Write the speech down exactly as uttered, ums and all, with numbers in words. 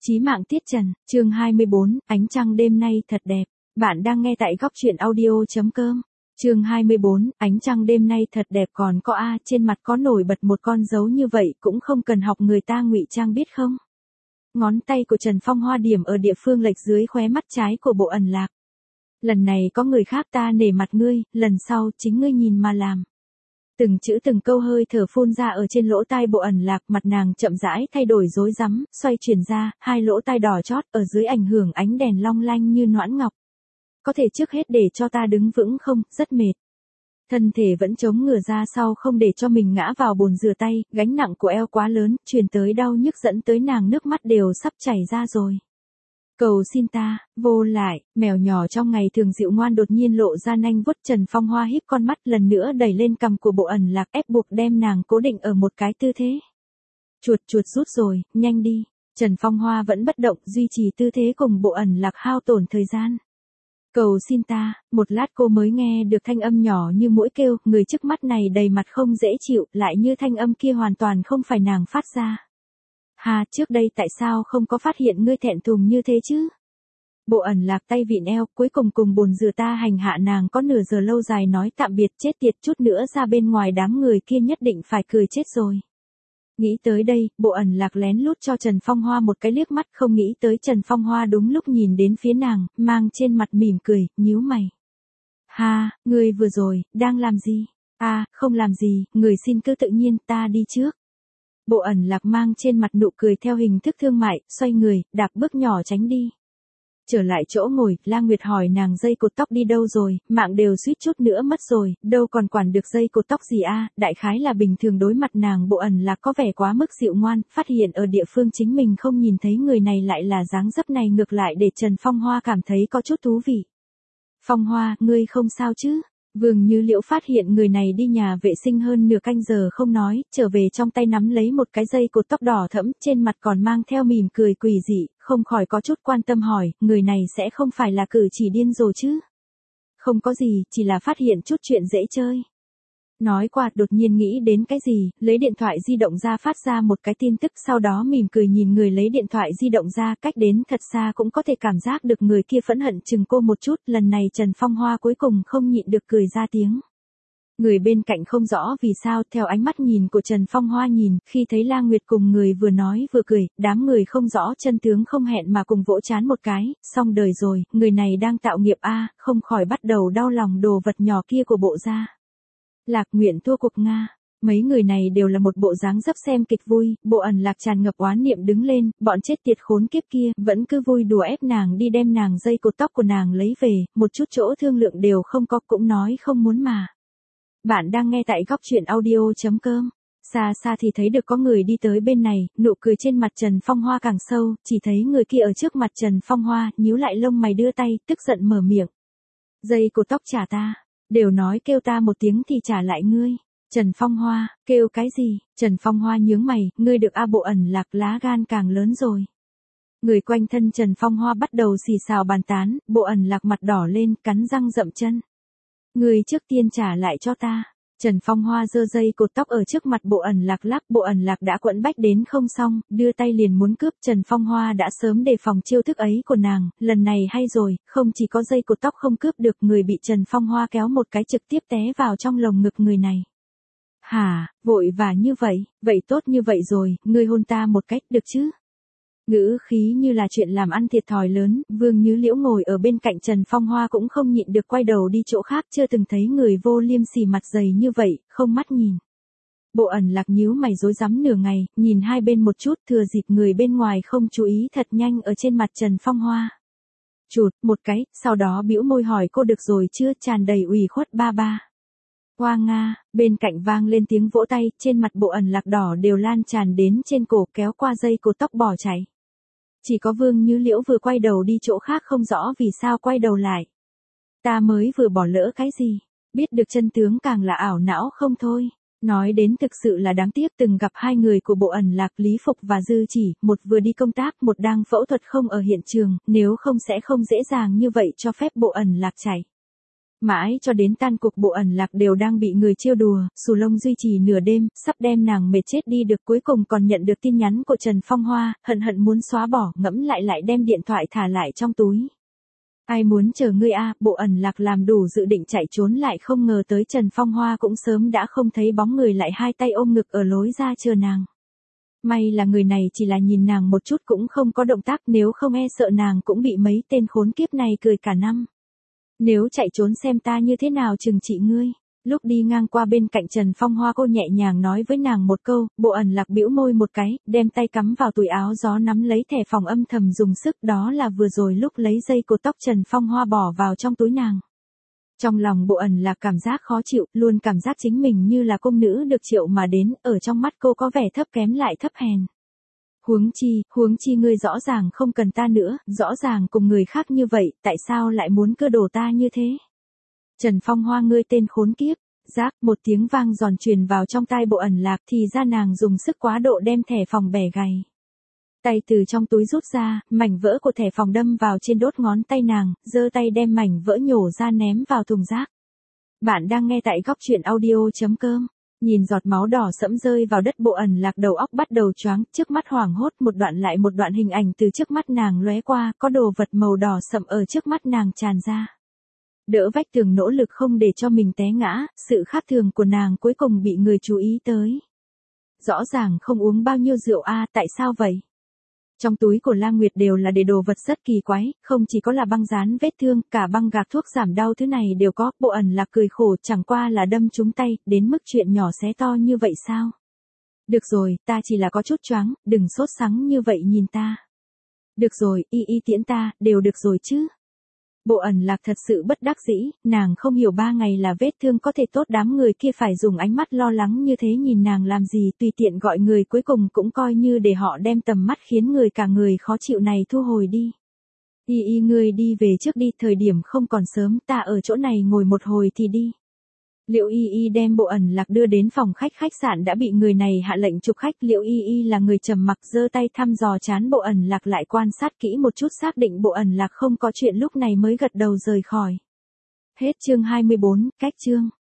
Chí mạng tiết trần, chương hai mươi bốn, ánh trăng đêm nay thật đẹp. Bạn đang nghe tại góc truyện audio.com. Chương hai mươi bốn, ánh trăng đêm nay thật đẹp còn có a, trên mặt có nổi bật một con dấu như vậy cũng không cần học người ta ngụy trang biết không? Ngón tay của Trần Phong Hoa điểm ở địa phương lệch dưới khóe mắt trái của Bộ Ẩn Lạc. Lần này có người khác ta nể mặt ngươi, lần sau chính ngươi nhìn mà làm. Từng chữ từng câu hơi thở phun ra ở trên lỗ tai Bộ Ẩn Lạc, mặt nàng chậm rãi thay đổi rối rắm, xoay chuyển ra, hai lỗ tai đỏ chót ở dưới ảnh hưởng ánh đèn long lanh như noãn ngọc. Có thể trước hết để cho ta đứng vững không, rất mệt. Thân thể vẫn chống ngửa ra sau không để cho mình ngã vào bồn rửa tay, gánh nặng của eo quá lớn, truyền tới đau nhức dẫn tới nàng nước mắt đều sắp chảy ra rồi. Cầu xin ta, vô lại, mèo nhỏ trong ngày thường dịu ngoan đột nhiên lộ ra nanh vuốt. Trần Phong Hoa híp con mắt lần nữa đẩy lên cằm của Bộ Ẩn Lạc, ép buộc đem nàng cố định ở một cái tư thế. Chuột chuột rút rồi, nhanh đi. Trần Phong Hoa vẫn bất động, duy trì tư thế cùng Bộ Ẩn Lạc hao tổn thời gian. Cầu xin ta, một lát cô mới nghe được thanh âm nhỏ như mũi kêu, người trước mắt này đầy mặt không dễ chịu, lại như thanh âm kia hoàn toàn không phải nàng phát ra. Hà, trước đây tại sao không có phát hiện ngươi thẹn thùng như thế chứ? Bộ Ẩn Lạc tay vịn eo, cuối cùng cùng bồn rửa ta hành hạ nàng có nửa giờ lâu dài nói tạm biệt, chết tiệt, chút nữa ra bên ngoài đám người kia nhất định phải cười chết rồi. Nghĩ tới đây, Bộ Ẩn Lạc lén lút cho Trần Phong Hoa một cái liếc mắt, không nghĩ tới Trần Phong Hoa đúng lúc nhìn đến phía nàng, mang trên mặt mỉm cười, nhíu mày. Ha, ngươi vừa rồi, đang làm gì? À, không làm gì, người xin cứ tự nhiên, ta đi trước. Bộ Ẩn Lạc mang trên mặt nụ cười theo hình thức thương mại, xoay người, đạp bước nhỏ tránh đi. Trở lại chỗ ngồi, La Nguyệt hỏi nàng dây cột tóc đi đâu rồi, mạng đều suýt chút nữa mất rồi, đâu còn quản được dây cột tóc gì a, đại khái là bình thường đối mặt nàng Bộ Ẩn Lạc có vẻ quá mức dịu ngoan, phát hiện ở địa phương chính mình không nhìn thấy người này lại là dáng dấp này ngược lại để Trần Phong Hoa cảm thấy có chút thú vị. Phong Hoa, ngươi không sao chứ? Vương Như Liễu phát hiện người này đi nhà vệ sinh hơn nửa canh giờ không nói, trở về trong tay nắm lấy một cái dây cột tóc đỏ thẫm, trên mặt còn mang theo mỉm cười quỷ dị, không khỏi có chút quan tâm hỏi, người này sẽ không phải là cử chỉ điên rồ chứ? Không có gì, chỉ là phát hiện chút chuyện dễ chơi. Nói qua đột nhiên nghĩ đến cái gì, lấy điện thoại di động ra phát ra một cái tin tức, sau đó mỉm cười nhìn người lấy điện thoại di động ra, cách đến thật xa cũng có thể cảm giác được người kia phẫn hận chừng cô một chút, lần này Trần Phong Hoa cuối cùng không nhịn được cười ra tiếng. Người bên cạnh không rõ vì sao, theo ánh mắt nhìn của Trần Phong Hoa nhìn, khi thấy La Nguyệt cùng người vừa nói vừa cười, đám người không rõ chân tướng không hẹn mà cùng vỗ trán một cái, xong đời rồi, người này đang tạo nghiệp a, không khỏi bắt đầu đau lòng đồ vật nhỏ kia của Bộ gia. Lạc Nguyện thua cuộc Nga. Mấy người này đều là một bộ dáng dấp xem kịch vui, Bộ Ẩn Lạc tràn ngập oán niệm đứng lên, bọn chết tiệt khốn kiếp kia, vẫn cứ vui đùa ép nàng đi đem nàng dây cột tóc của nàng lấy về, một chút chỗ thương lượng đều không có, cũng nói không muốn mà. Bạn đang nghe tại góc truyện audio.com. Xa xa thì thấy được có người đi tới bên này, nụ cười trên mặt Trần Phong Hoa càng sâu, chỉ thấy người kia ở trước mặt Trần Phong Hoa, nhíu lại lông mày đưa tay, tức giận mở miệng. Dây cột tóc trả ta. Đều nói kêu ta một tiếng thì trả lại ngươi. Trần Phong Hoa, kêu cái gì? Trần Phong Hoa nhướng mày, ngươi được a Bộ Ẩn Lạc lá gan càng lớn rồi. Người quanh thân Trần Phong Hoa bắt đầu xì xào bàn tán, Bộ Ẩn Lạc mặt đỏ lên, cắn răng dậm chân. Ngươi trước tiên trả lại cho ta. Trần Phong Hoa giơ dây cột tóc ở trước mặt Bộ Ẩn Lạc lắc, Bộ Ẩn Lạc đã quẫn bách đến không xong, đưa tay liền muốn cướp. Trần Phong Hoa đã sớm đề phòng chiêu thức ấy của nàng, lần này hay rồi, không chỉ có dây cột tóc không cướp được, người bị Trần Phong Hoa kéo một cái trực tiếp té vào trong lồng ngực người này. Hả, vội và như vậy, vậy tốt như vậy rồi, ngươi hôn ta một cách, được chứ? Ngữ khí như là chuyện làm ăn thiệt thòi lớn, Vương Như Liễu ngồi ở bên cạnh Trần Phong Hoa cũng không nhịn được quay đầu đi chỗ khác, chưa từng thấy người vô liêm sỉ mặt dày như vậy, không mắt nhìn. Bộ Ẩn Lạc nhíu mày rối rắm nửa ngày, nhìn hai bên một chút, thừa dịp người bên ngoài không chú ý thật nhanh ở trên mặt Trần Phong Hoa. Chụt, một cái, sau đó bĩu môi hỏi cô được rồi chưa, tràn đầy ủy khuất ba ba. Hoa Nga, bên cạnh vang lên tiếng vỗ tay, trên mặt Bộ Ẩn Lạc đỏ đều lan tràn đến trên cổ, kéo qua dây cột tóc bỏ chạy. Chỉ có Vương Như Liễu vừa quay đầu đi chỗ khác không rõ vì sao quay đầu lại. Ta mới vừa bỏ lỡ cái gì, biết được chân tướng càng là ảo não không thôi. Nói đến thực sự là đáng tiếc, từng gặp hai người của Bộ Ẩn Lạc, Lý Phục và Dư Chỉ, một vừa đi công tác, một đang phẫu thuật không ở hiện trường, nếu không sẽ không dễ dàng như vậy cho phép Bộ Ẩn Lạc chạy. Mãi cho đến tan cuộc Bộ Ẩn Lạc đều đang bị người trêu đùa, xù lông duy trì nửa đêm, sắp đem nàng mệt chết đi được, cuối cùng còn nhận được tin nhắn của Trần Phong Hoa, hận hận muốn xóa bỏ, ngẫm lại lại đem điện thoại thả lại trong túi. Ai muốn chờ ngươi a, Bộ Ẩn Lạc làm đủ dự định chạy trốn lại không ngờ tới Trần Phong Hoa cũng sớm đã không thấy bóng người, lại hai tay ôm ngực ở lối ra chờ nàng. May là người này chỉ là nhìn nàng một chút cũng không có động tác, nếu không e sợ nàng cũng bị mấy tên khốn kiếp này cười cả năm. Nếu chạy trốn xem ta như thế nào trừng trị ngươi. Lúc đi ngang qua bên cạnh Trần Phong Hoa, cô nhẹ nhàng nói với nàng một câu, Bộ Ẩn Lạc bĩu môi một cái, đem tay cắm vào túi áo gió nắm lấy thẻ phòng âm thầm dùng sức, đó là vừa rồi lúc lấy dây cột tóc Trần Phong Hoa bỏ vào trong túi nàng. Trong lòng Bộ Ẩn Lạc cảm giác khó chịu, luôn cảm giác chính mình như là công nữ được triệu mà đến, ở trong mắt cô có vẻ thấp kém lại thấp hèn. Huống chi, huống chi ngươi rõ ràng không cần ta nữa, rõ ràng cùng người khác như vậy, tại sao lại muốn cưa đổ ta như thế? Trần Phong Hoa, ngươi tên khốn kiếp. Rác, một tiếng vang giòn truyền vào trong tai Bộ Ẩn Lạc, thì ra nàng dùng sức quá độ đem thẻ phòng bẻ gãy. Tay từ trong túi rút ra, mảnh vỡ của thẻ phòng đâm vào trên đốt ngón tay nàng, giơ tay đem mảnh vỡ nhổ ra ném vào thùng rác. Bạn đang nghe tại góc truyện audio chấm com. Nhìn giọt máu đỏ sẫm rơi vào đất, Bộ Ẩn Lạc đầu óc bắt đầu choáng, trước mắt hoảng hốt, một đoạn lại một đoạn hình ảnh từ trước mắt nàng lóe qua, có đồ vật màu đỏ sẫm ở trước mắt nàng tràn ra. Đỡ vách tường nỗ lực không để cho mình té ngã, sự khác thường của nàng cuối cùng bị người chú ý tới. Rõ ràng không uống bao nhiêu rượu a, tại sao vậy? Trong túi của Lam Nguyệt đều là để đồ vật rất kỳ quái, không chỉ có là băng dán vết thương, cả băng gạc thuốc giảm đau thứ này đều có. Bộ Ẩn Lạc cười khổ, chẳng qua là đâm trúng tay, đến mức chuyện nhỏ xé to như vậy sao? Được rồi, ta chỉ là có chút choáng, đừng sốt sắng như vậy nhìn ta. Được rồi, y y tiễn ta, đều được rồi chứ. Bộ Ẩn Lạc thật sự bất đắc dĩ, nàng không hiểu ba ngày là vết thương có thể tốt, đám người kia phải dùng ánh mắt lo lắng như thế nhìn nàng làm gì, tùy tiện gọi người cuối cùng cũng coi như để họ đem tầm mắt khiến người cả người khó chịu này thu hồi đi. Y y ngươi đi về trước đi, thời điểm không còn sớm, ta ở chỗ này ngồi một hồi thì đi. Liễu Y Y đem Bộ Ẩn Lạc đưa đến phòng khách khách sạn đã bị người này hạ lệnh chụp khách. Liễu Y Y là người trầm mặc, giơ tay thăm dò trán Bộ Ẩn Lạc, lại quan sát kỹ một chút xác định Bộ Ẩn Lạc không có chuyện lúc này mới gật đầu rời khỏi. Hết chương hai mươi bốn, cách chương.